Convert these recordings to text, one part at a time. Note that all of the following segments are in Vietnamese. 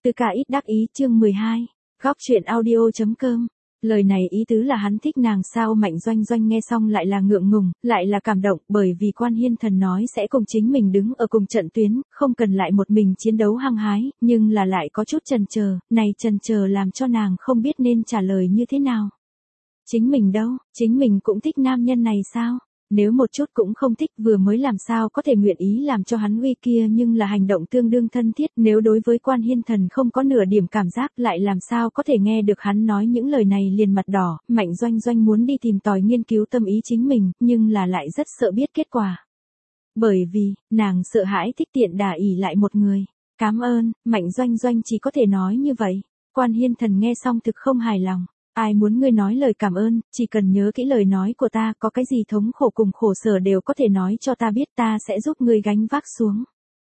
Từ cả ít đắc ý chương 12. Góc truyện audio.com. Lời này ý tứ là hắn thích nàng sao? Mạnh Doanh Doanh nghe xong lại là ngượng ngùng, lại là cảm động, bởi vì Quan Hiên Thần nói sẽ cùng chính mình đứng ở cùng trận tuyến, không cần lại một mình chiến đấu hăng hái, nhưng là lại có chút chần chờ, này chần chờ làm cho nàng không biết nên trả lời như thế nào. Chính mình đâu, chính mình cũng thích nam nhân này sao? Nếu một chút cũng không thích vừa mới làm sao có thể nguyện ý làm cho hắn uy kia, nhưng là hành động tương đương thân thiết, nếu đối với Quan Hiên Thần không có nửa điểm cảm giác lại làm sao có thể nghe được hắn nói những lời này liền mặt đỏ. Mạnh Doanh Doanh muốn đi tìm tòi nghiên cứu tâm ý chính mình, nhưng là lại rất sợ biết kết quả. Bởi vì, nàng sợ hãi thích tiện đả ỷ lại một người. Cảm ơn, Mạnh Doanh Doanh chỉ có thể nói như vậy. Quan Hiên Thần nghe xong thực không hài lòng. Ai muốn ngươi nói lời cảm ơn, chỉ cần nhớ kỹ lời nói của ta, có cái gì thống khổ cùng khổ sở đều có thể nói cho ta biết, ta sẽ giúp ngươi gánh vác xuống.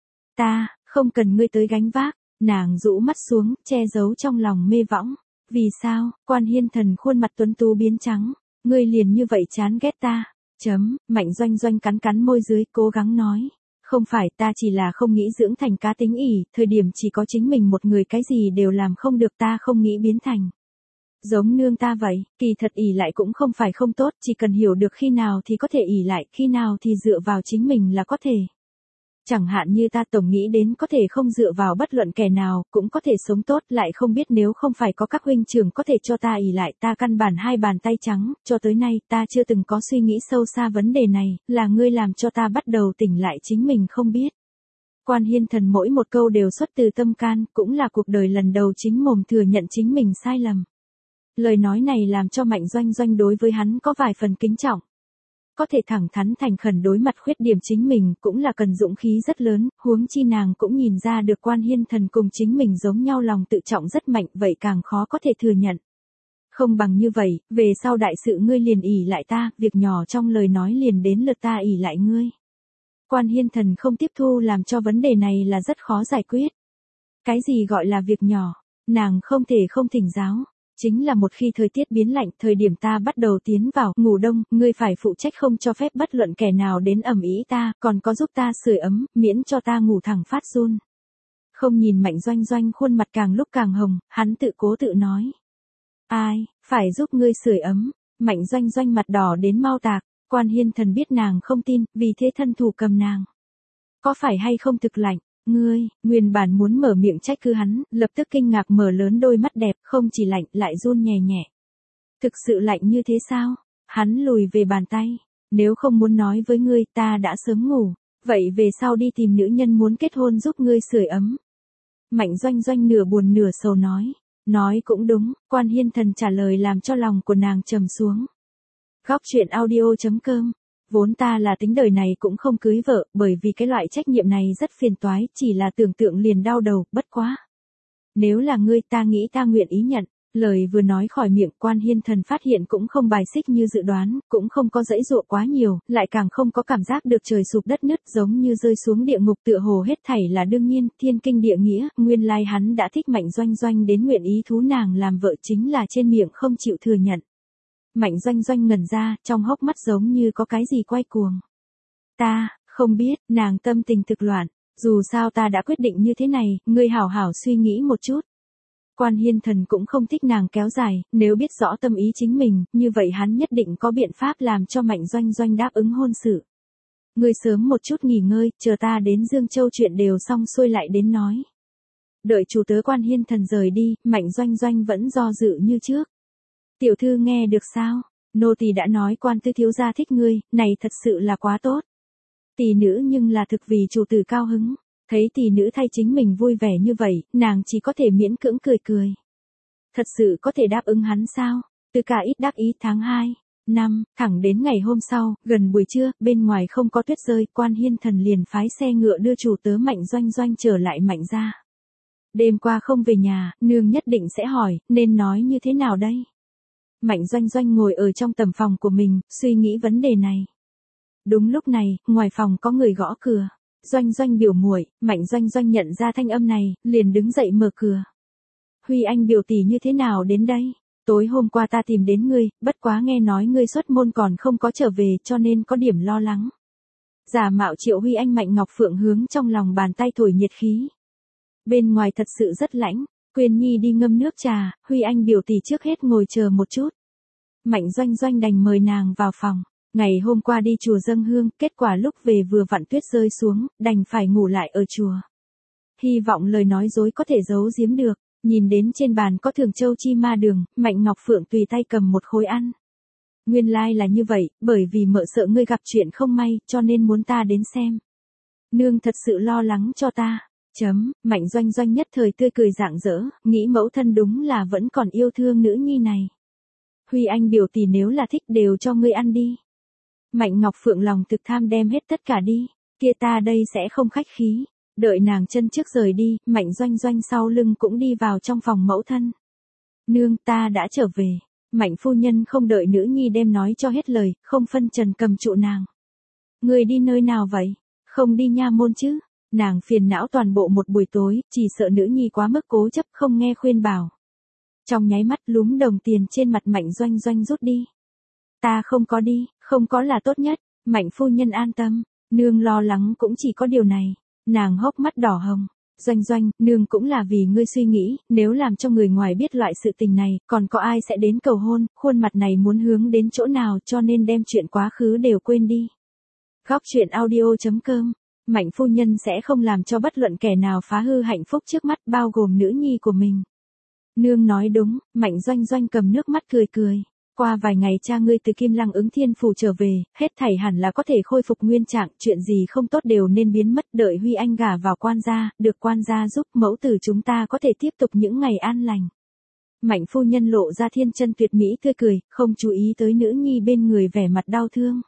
Ta, không cần ngươi tới gánh vác. Nàng rũ mắt xuống, che giấu trong lòng mê võng. Vì sao? Quan Hiên Thần khuôn mặt tuấn tú biến trắng. Ngươi liền như vậy chán ghét ta. Mạnh Doanh Doanh cắn cắn môi dưới, cố gắng nói. Không phải, ta chỉ là không nghĩ dưỡng thành cá tính ỷ, thời điểm chỉ có chính mình một người cái gì đều làm không được, ta không nghĩ biến thành giống nương ta vậy. Kỳ thật ỷ lại cũng không phải không tốt, chỉ cần hiểu được khi nào thì có thể ỷ lại, khi nào thì dựa vào chính mình là có thể. Chẳng hạn như ta tổng nghĩ đến có thể không dựa vào bất luận kẻ nào, cũng có thể sống tốt, lại không biết nếu không phải có các huynh trưởng có thể cho ta ỷ lại, ta căn bản hai bàn tay trắng, cho tới nay ta chưa từng có suy nghĩ sâu xa vấn đề này, là ngươi làm cho ta bắt đầu tỉnh lại chính mình không biết. Quan Hiên Thần mỗi một câu đều xuất từ tâm can, cũng là cuộc đời lần đầu chính mồm thừa nhận chính mình sai lầm. Lời nói này làm cho Mạnh Doanh Doanh đối với hắn có vài phần kính trọng. Có thể thẳng thắn thành khẩn đối mặt khuyết điểm chính mình cũng là cần dũng khí rất lớn, huống chi nàng cũng nhìn ra được Quan Hiên Thần cùng chính mình giống nhau, lòng tự trọng rất mạnh, vậy càng khó có thể thừa nhận. Không bằng như vậy, về sau đại sự ngươi liền ỷ lại ta, việc nhỏ trong lời nói liền đến lượt ta ỷ lại ngươi. Quan Hiên Thần không tiếp thu, làm cho vấn đề này là rất khó giải quyết. Cái gì gọi là việc nhỏ? Nàng không thể không thỉnh giáo. Chính là một khi thời tiết biến lạnh, thời điểm ta bắt đầu tiến vào ngủ đông, ngươi phải phụ trách không cho phép bất luận kẻ nào đến ầm ĩ ta, còn có giúp ta sưởi ấm, miễn cho ta ngủ thẳng phát run. Không nhìn Mạnh Doanh Doanh khuôn mặt càng lúc càng hồng, hắn tự cố tự nói. Ai, phải giúp ngươi sưởi ấm? Mạnh Doanh Doanh mặt đỏ đến mau tạc. Quan Hiên Thần biết nàng không tin, vì thế thân thủ cầm nàng. Có phải hay không thực lạnh? Ngươi, nguyên bản muốn mở miệng trách cứ hắn, lập tức kinh ngạc mở lớn đôi mắt đẹp, không chỉ lạnh, lại run nhẹ nhẹ. Thực sự lạnh như thế sao? Hắn lùi về bàn tay. Nếu không muốn nói với ngươi, ta đã sớm ngủ. Vậy về sau đi tìm nữ nhân muốn kết hôn giúp ngươi sưởi ấm. Mạnh Doanh Doanh nửa buồn nửa sầu nói. Nói cũng đúng, Quan Hiên Thần trả lời làm cho lòng của nàng trầm xuống. Góc truyện audio.com. Vốn ta là tính đời này cũng không cưới vợ, bởi vì cái loại trách nhiệm này rất phiền toái, chỉ là tưởng tượng liền đau đầu, bất quá. Nếu là ngươi, ta nghĩ ta nguyện ý nhận. Lời vừa nói khỏi miệng, Quan Hiên Thần phát hiện cũng không bài xích như dự đoán, cũng không có dãy dụa quá nhiều, lại càng không có cảm giác được trời sụp đất nứt, giống như rơi xuống địa ngục, tựa hồ hết thảy là đương nhiên, thiên kinh địa nghĩa, nguyên lai hắn đã thích Mạnh Doanh Doanh đến nguyện ý thú nàng làm vợ, chính là trên miệng không chịu thừa nhận. Mạnh Doanh Doanh ngẩn ra, trong hốc mắt giống như có cái gì quay cuồng. Ta, không biết, nàng tâm tình thực loạn, dù sao ta đã quyết định như thế này, ngươi hảo hảo suy nghĩ một chút. Quan Hiên Thần cũng không thích nàng kéo dài, nếu biết rõ tâm ý chính mình, như vậy hắn nhất định có biện pháp làm cho Mạnh Doanh Doanh đáp ứng hôn sự. Ngươi sớm một chút nghỉ ngơi, chờ ta đến Dương Châu chuyện đều xong xuôi lại đến nói. Đợi chủ tớ Quan Hiên Thần rời đi, Mạnh Doanh Doanh vẫn do dự như trước. Tiểu thư nghe được sao? Nô tỳ đã nói Quan tư thiếu gia thích ngươi, này thật sự là quá tốt. Tỷ nữ nhưng là thực vì chủ tử cao hứng. Thấy tỷ nữ thay chính mình vui vẻ như vậy, nàng chỉ có thể miễn cưỡng cười cười. Thật sự có thể đáp ứng hắn sao? Từ cả ít đắc ý tháng 2, năm, thẳng đến ngày hôm sau, gần buổi trưa, bên ngoài không có tuyết rơi, Quan Hiên Thần liền phái xe ngựa đưa chủ tớ Mạnh Doanh Doanh trở lại Mạnh gia. Đêm qua không về nhà, nương nhất định sẽ hỏi, nên nói như thế nào đây? Mạnh Doanh Doanh ngồi ở trong tầm phòng của mình, suy nghĩ vấn đề này. Đúng lúc này, ngoài phòng có người gõ cửa. Doanh Doanh biểu muội. Mạnh Doanh Doanh nhận ra thanh âm này, liền đứng dậy mở cửa. Huy Anh biểu tỷ như thế nào đến đây? Tối hôm qua ta tìm đến ngươi, bất quá nghe nói ngươi xuất môn còn không có trở về, cho nên có điểm lo lắng. Giả mạo Triệu Huy Anh Mạnh Ngọc Phượng hướng trong lòng bàn tay thổi nhiệt khí. Bên ngoài thật sự rất lạnh. Quyên Nhi đi ngâm nước trà, Huy Anh biểu tỷ trước hết ngồi chờ một chút. Mạnh Doanh Doanh đành mời nàng vào phòng. Ngày hôm qua đi chùa dâng hương, kết quả lúc về vừa vặn tuyết rơi xuống, đành phải ngủ lại ở chùa. Hy vọng lời nói dối có thể giấu giếm được. Nhìn đến trên bàn có thường châu chi ma đường, Mạnh Ngọc Phượng tùy tay cầm một khối ăn. Nguyên lai là như vậy, bởi vì mợ sợ ngươi gặp chuyện không may, cho nên muốn ta đến xem. Nương thật sự lo lắng cho ta. Mạnh Doanh Doanh nhất thời tươi cười rạng rỡ, nghĩ mẫu thân đúng là vẫn còn yêu thương nữ nhi này. Huy Anh biểu tỷ nếu là thích đều cho ngươi ăn đi. Mạnh Ngọc Phượng lòng thực tham đem hết tất cả đi, kia ta đây sẽ không khách khí. Đợi nàng chân trước rời đi, Mạnh Doanh Doanh sau lưng cũng đi vào trong phòng mẫu thân. Nương, ta đã trở về. Mạnh phu nhân không đợi nữ nhi đem nói cho hết lời, không phân trần cầm trụ nàng. Người đi nơi nào vậy? Không đi nha môn chứ? Nàng phiền não toàn bộ một buổi tối, chỉ sợ nữ nhi quá mức cố chấp không nghe khuyên bảo. Trong nháy mắt lúm đồng tiền trên mặt Mạnh Doanh Doanh rút đi. Ta không có đi, không có là tốt nhất. Mạnh phu nhân an tâm, nương lo lắng cũng chỉ có điều này. Nàng hốc mắt đỏ hồng. Doanh Doanh, nương cũng là vì ngươi suy nghĩ, nếu làm cho người ngoài biết loại sự tình này, còn có ai sẽ đến cầu hôn, khuôn mặt này muốn hướng đến chỗ nào cho nên đem chuyện quá khứ đều quên đi. Góc truyện audio.com. Mạnh phu nhân sẽ không làm cho bất luận kẻ nào phá hư hạnh phúc trước mắt bao gồm nữ nhi của mình. Nương nói đúng, Mạnh Doanh Doanh cầm nước mắt cười cười. Qua vài ngày cha ngươi từ Kim Lăng Ứng Thiên Phủ trở về, hết thảy hẳn là có thể khôi phục nguyên trạng, chuyện gì không tốt đều nên biến mất, đợi Huy Anh gả vào quan gia, được quan gia giúp mẫu tử chúng ta có thể tiếp tục những ngày an lành. Mạnh phu nhân lộ ra thiên chân tuyệt mỹ tươi cười, không chú ý tới nữ nhi bên người vẻ mặt đau thương.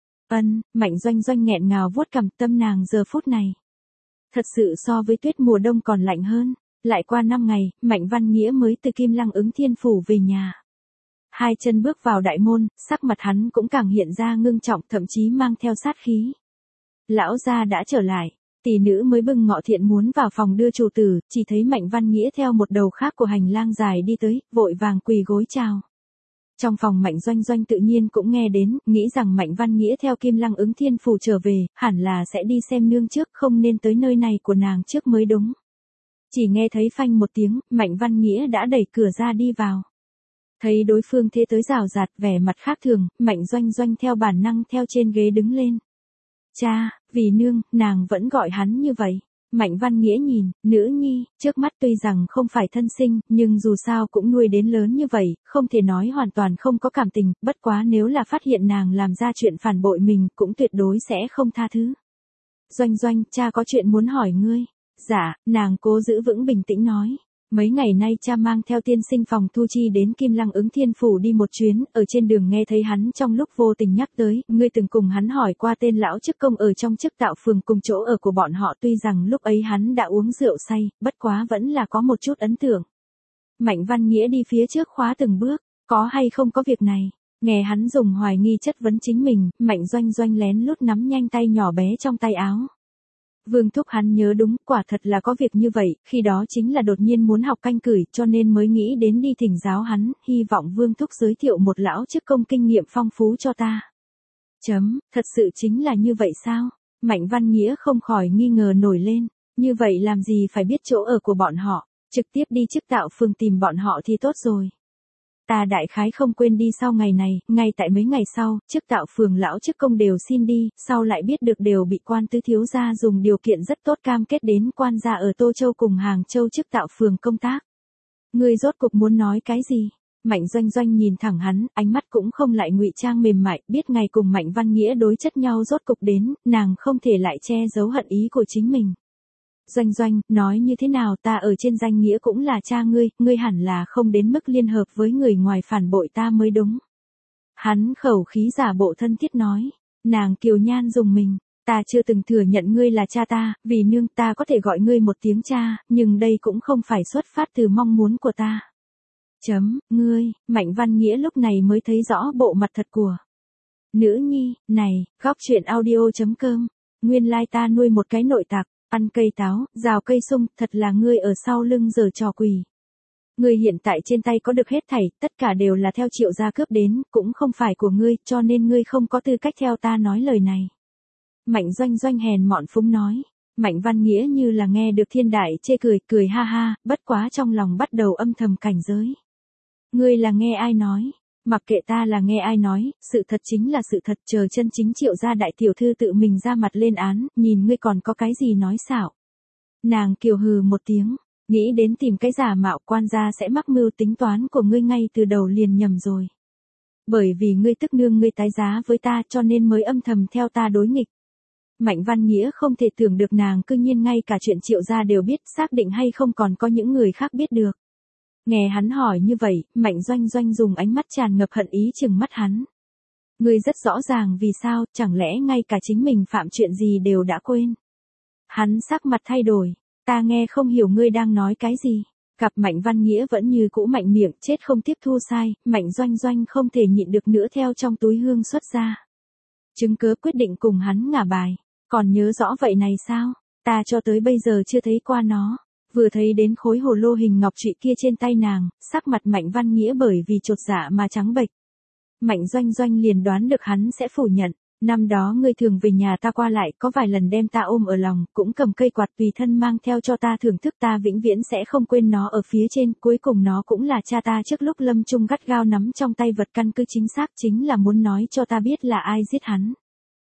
Mạnh Doanh Doanh nghẹn ngào vuốt cằm, tâm nàng giờ phút này. Thật sự so với tuyết mùa đông còn lạnh hơn. Lại qua 5 ngày, Mạnh Văn Nghĩa mới từ Kim Lăng Ứng Thiên Phủ về nhà. Hai chân bước vào đại môn, sắc mặt hắn cũng càng hiện ra ngưng trọng, thậm chí mang theo sát khí. Lão gia đã trở lại, tỷ nữ mới bưng ngọ thiện muốn vào phòng đưa chủ tử, chỉ thấy Mạnh Văn Nghĩa theo một đầu khác của hành lang dài đi tới, vội vàng quỳ gối chào. Trong phòng Mạnh Doanh Doanh tự nhiên cũng nghe đến, nghĩ rằng Mạnh Văn Nghĩa theo Kim Lăng Ứng Thiên Phủ trở về, hẳn là sẽ đi xem nương trước, không nên tới nơi này của nàng trước mới đúng. Chỉ nghe thấy phanh một tiếng, Mạnh Văn Nghĩa đã đẩy cửa ra đi vào. Thấy đối phương thế tới rào rạt, vẻ mặt khác thường, Mạnh Doanh Doanh theo bản năng theo trên ghế đứng lên. Cha, vì nương, nàng vẫn gọi hắn như vậy. Mạnh Văn Nghĩa nhìn, nữ nhi, trước mắt tuy rằng không phải thân sinh, nhưng dù sao cũng nuôi đến lớn như vậy, không thể nói hoàn toàn không có cảm tình, bất quá nếu là phát hiện nàng làm ra chuyện phản bội mình, cũng tuyệt đối sẽ không tha thứ. Doanh Doanh, cha có chuyện muốn hỏi ngươi. Dạ, nàng cố giữ vững bình tĩnh nói. Mấy ngày nay cha mang theo tiên sinh Phòng Thu Chi đến Kim Lăng Ứng Thiên Phủ đi một chuyến, ở trên đường nghe thấy hắn trong lúc vô tình nhắc tới, ngươi từng cùng hắn hỏi qua tên lão chức công ở trong chức tạo phường cùng chỗ ở của bọn họ, tuy rằng lúc ấy hắn đã uống rượu say, bất quá vẫn là có một chút ấn tượng. Mạnh Văn Nghĩa đi phía trước khóa từng bước, có hay không có việc này, nghe hắn dùng hoài nghi chất vấn chính mình, Mạnh Doanh Doanh lén lút nắm nhanh tay nhỏ bé trong tay áo. Vương Thúc hắn nhớ đúng, quả thật là có việc như vậy, khi đó chính là đột nhiên muốn học canh cửi cho nên mới nghĩ đến đi thỉnh giáo hắn, hy vọng Vương Thúc giới thiệu một lão chức công kinh nghiệm phong phú cho ta. Thật sự chính là như vậy sao? Mạnh Văn Nghĩa không khỏi nghi ngờ nổi lên, như vậy làm gì phải biết chỗ ở của bọn họ, trực tiếp đi chức tạo phường tìm bọn họ thì tốt rồi. Ta đại khái không quên đi sau ngày này, ngay tại mấy ngày sau, chức tạo phường lão chức công đều xin đi, sau lại biết được đều bị quan tứ thiếu gia dùng điều kiện rất tốt cam kết đến quan gia ở Tô Châu cùng Hàng Châu chức tạo phường công tác. Ngươi rốt cục muốn nói cái gì? Mạnh Doanh Doanh nhìn thẳng hắn, ánh mắt cũng không lại ngụy trang mềm mại, biết ngày cùng Mạnh Văn Nghĩa đối chất nhau rốt cục đến, nàng không thể lại che giấu hận ý của chính mình. Doanh Doanh, nói như thế nào ta ở trên danh nghĩa cũng là cha ngươi hẳn là không đến mức liên hợp với người ngoài phản bội ta mới đúng. Hắn khẩu khí giả bộ thân thiết nói, nàng kiều nhan dùng mình, ta chưa từng thừa nhận ngươi là cha ta, vì nương ta có thể gọi ngươi một tiếng cha, nhưng đây cũng không phải xuất phát từ mong muốn của ta. Ngươi, Mạnh Văn Nghĩa lúc này mới thấy rõ bộ mặt thật của nữ nhi, này, góc truyện audio.com, nguyên lai ta nuôi một cái nội tặc. Ăn cây táo, rào cây sung, thật là ngươi ở sau lưng giở trò quỷ. Ngươi hiện tại trên tay có được hết thảy, tất cả đều là theo Triệu gia cướp đến, cũng không phải của ngươi, cho nên ngươi không có tư cách theo ta nói lời này. Mạnh Doanh Doanh hèn mọn phúng nói. Mạnh Văn Nghĩa như là nghe được thiên đại chê cười, cười ha ha, bất quá trong lòng bắt đầu âm thầm cảnh giới. Ngươi là nghe ai nói? Mặc kệ ta là nghe ai nói, sự thật chính là sự thật, chờ chân chính Triệu gia đại tiểu thư tự mình ra mặt lên án, nhìn ngươi còn có cái gì nói xạo. Nàng kiều hừ một tiếng, nghĩ đến tìm cái giả mạo quan gia sẽ mắc mưu, tính toán của ngươi ngay từ đầu liền nhầm rồi. Bởi vì ngươi tức nương ngươi tái giá với ta cho nên mới âm thầm theo ta đối nghịch. Mạnh Văn Nghĩa không thể tưởng được nàng cư nhiên ngay cả chuyện Triệu gia đều biết, xác định hay không còn có những người khác biết được. Nghe hắn hỏi như vậy, Mạnh Doanh Doanh dùng ánh mắt tràn ngập hận ý trừng mắt hắn. Ngươi rất rõ ràng vì sao, chẳng lẽ ngay cả chính mình phạm chuyện gì đều đã quên. Hắn sắc mặt thay đổi, ta nghe không hiểu ngươi đang nói cái gì. Gặp Mạnh Văn Nghĩa vẫn như cũ mạnh miệng, chết không tiếp thu sai, Mạnh Doanh Doanh không thể nhịn được nữa theo trong túi hương xuất ra. Chứng cớ quyết định cùng hắn ngả bài, còn nhớ rõ vậy này sao, ta cho tới bây giờ chưa thấy qua nó. Vừa thấy đến khối hồ lô hình ngọc trụy kia trên tay nàng, sắc mặt Mạnh Văn Nghĩa bởi vì chột dạ mà trắng bệch. Mạnh Doanh Doanh liền đoán được hắn sẽ phủ nhận, năm đó ngươi thường về nhà ta qua lại, có vài lần đem ta ôm ở lòng, cũng cầm cây quạt tùy thân mang theo cho ta thưởng thức, ta vĩnh viễn sẽ không quên nó ở phía trên, cuối cùng nó cũng là cha ta trước lúc lâm chung gắt gao nắm trong tay vật, căn cứ chính xác chính là muốn nói cho ta biết là ai giết hắn.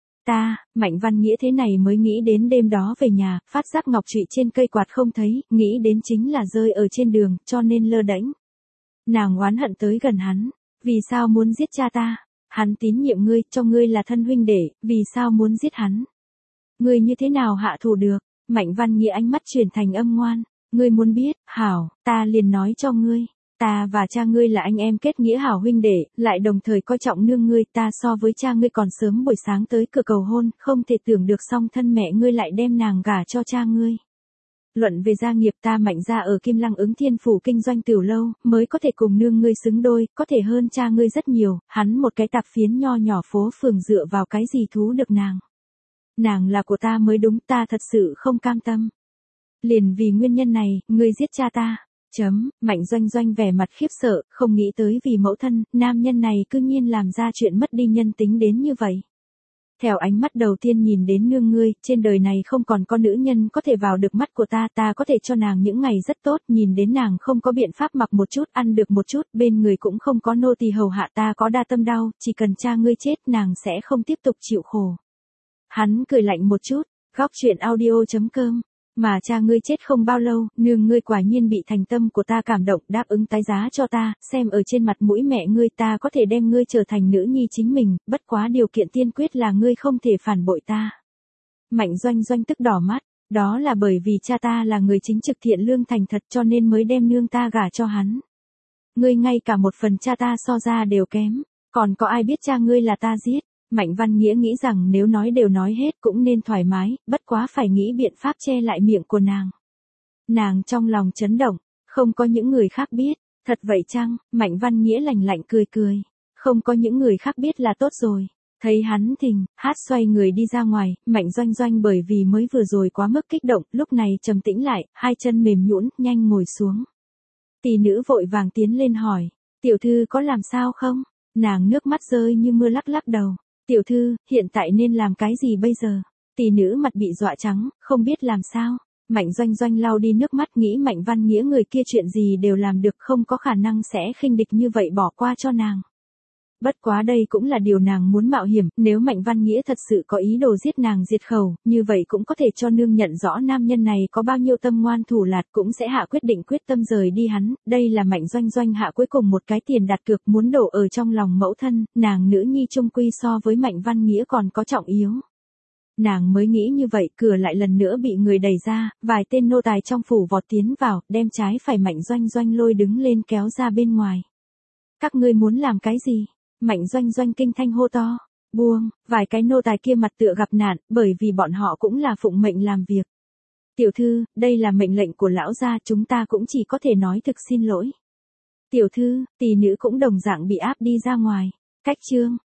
Mạnh Văn Nghĩa thế này mới nghĩ đến đêm đó về nhà, phát giác ngọc trụy trên cây quạt không thấy, nghĩ đến chính là rơi ở trên đường, cho nên lơ đễnh. Nàng oán hận tới gần hắn, vì sao muốn giết cha ta? Hắn tín nhiệm ngươi, cho ngươi là thân huynh đệ, vì sao muốn giết hắn? Ngươi như thế nào hạ thủ được? Mạnh Văn Nghĩa ánh mắt chuyển thành âm ngoan, ngươi muốn biết, hảo, ta liền nói cho ngươi. Ta và cha ngươi là anh em kết nghĩa hảo huynh đệ, lại đồng thời coi trọng nương ngươi, ta so với cha ngươi còn sớm buổi sáng tới cửa cầu hôn, không thể tưởng được song thân mẹ ngươi lại đem nàng gả cho cha ngươi. Luận về gia nghiệp, ta Mạnh gia ở Kim Lăng Ứng Thiên phủ kinh doanh tiểu lâu, mới có thể cùng nương ngươi xứng đôi, có thể hơn cha ngươi rất nhiều, hắn một cái tạp phiến nho nhỏ phố phường dựa vào cái gì thú được nàng. Nàng là của ta mới đúng, ta thật sự không cam tâm. Liền vì nguyên nhân này, ngươi giết cha ta. Mạnh Doanh Doanh vẻ mặt khiếp sợ, không nghĩ tới vì mẫu thân, nam nhân này cư nhiên làm ra chuyện mất đi nhân tính đến như vậy. Theo ánh mắt đầu tiên nhìn đến nương ngươi, trên đời này không còn có nữ nhân có thể vào được mắt của ta, ta có thể cho nàng những ngày rất tốt, nhìn đến nàng không có biện pháp mặc một chút, ăn được một chút, bên người cũng không có nô tỳ hầu hạ, ta có đa tâm đau, chỉ cần cha ngươi chết nàng sẽ không tiếp tục chịu khổ. Hắn cười lạnh một chút, góc truyện audio.com. Mà cha ngươi chết không bao lâu, nương ngươi quả nhiên bị thành tâm của ta cảm động, đáp ứng tái giá cho ta, xem ở trên mặt mũi mẹ ngươi ta có thể đem ngươi trở thành nữ nhi chính mình, bất quá điều kiện tiên quyết là ngươi không thể phản bội ta. Mạnh Doanh Doanh tức đỏ mắt, đó là bởi vì cha ta là người chính trực thiện lương thành thật cho nên mới đem nương ta gả cho hắn. Ngươi ngay cả một phần cha ta so ra đều kém, còn có ai biết cha ngươi là ta giết? Mạnh Văn Nghĩa nghĩ rằng nếu nói đều nói hết cũng nên thoải mái, bất quá phải nghĩ biện pháp che lại miệng của nàng. Nàng trong lòng chấn động, không có những người khác biết, thật vậy chăng? Mạnh Văn Nghĩa lạnh lạnh cười cười, không có những người khác biết là tốt rồi. Thấy hắn thình, hát xoay người đi ra ngoài, Mạnh Doanh Doanh bởi vì mới vừa rồi quá mức kích động, lúc này trầm tĩnh lại, hai chân mềm nhũn, nhanh ngồi xuống. Tỷ nữ vội vàng tiến lên hỏi, tiểu thư có làm sao không? Nàng nước mắt rơi như mưa lắc lắc đầu. Tiểu thư, hiện tại nên làm cái gì bây giờ? Tỷ nữ mặt bị dọa trắng, không biết làm sao. Mạnh Doanh Doanh lau đi nước mắt, nghĩ Mạnh Văn Nghĩa người kia chuyện gì đều làm được, không có khả năng sẽ khinh địch như vậy bỏ qua cho nàng. Bất quá đây cũng là điều nàng muốn mạo hiểm, nếu Mạnh Văn Nghĩa thật sự có ý đồ giết nàng diệt khẩu, như vậy cũng có thể cho nương nhận rõ nam nhân này có bao nhiêu tâm ngoan thủ lạt, cũng sẽ hạ quyết định quyết tâm rời đi hắn, đây là Mạnh Doanh Doanh hạ cuối cùng một cái tiền đặt cược muốn đổ ở trong lòng mẫu thân, nàng nữ nhi trung quy so với Mạnh Văn Nghĩa còn có trọng yếu. Nàng mới nghĩ như vậy, cửa lại lần nữa bị người đẩy ra, vài tên nô tài trong phủ vọt tiến vào, đem trái phải Mạnh Doanh Doanh lôi đứng lên kéo ra bên ngoài. Các ngươi muốn làm cái gì? Mạnh Doanh Doanh kinh thanh hô to, buông, vài cái nô tài kia mặt tựa gặp nạn, bởi vì bọn họ cũng là phụng mệnh làm việc. Tiểu thư, đây là mệnh lệnh của lão gia, chúng ta cũng chỉ có thể nói thực xin lỗi. Tiểu thư, tỷ nữ cũng đồng dạng bị áp đi ra ngoài. Cách chương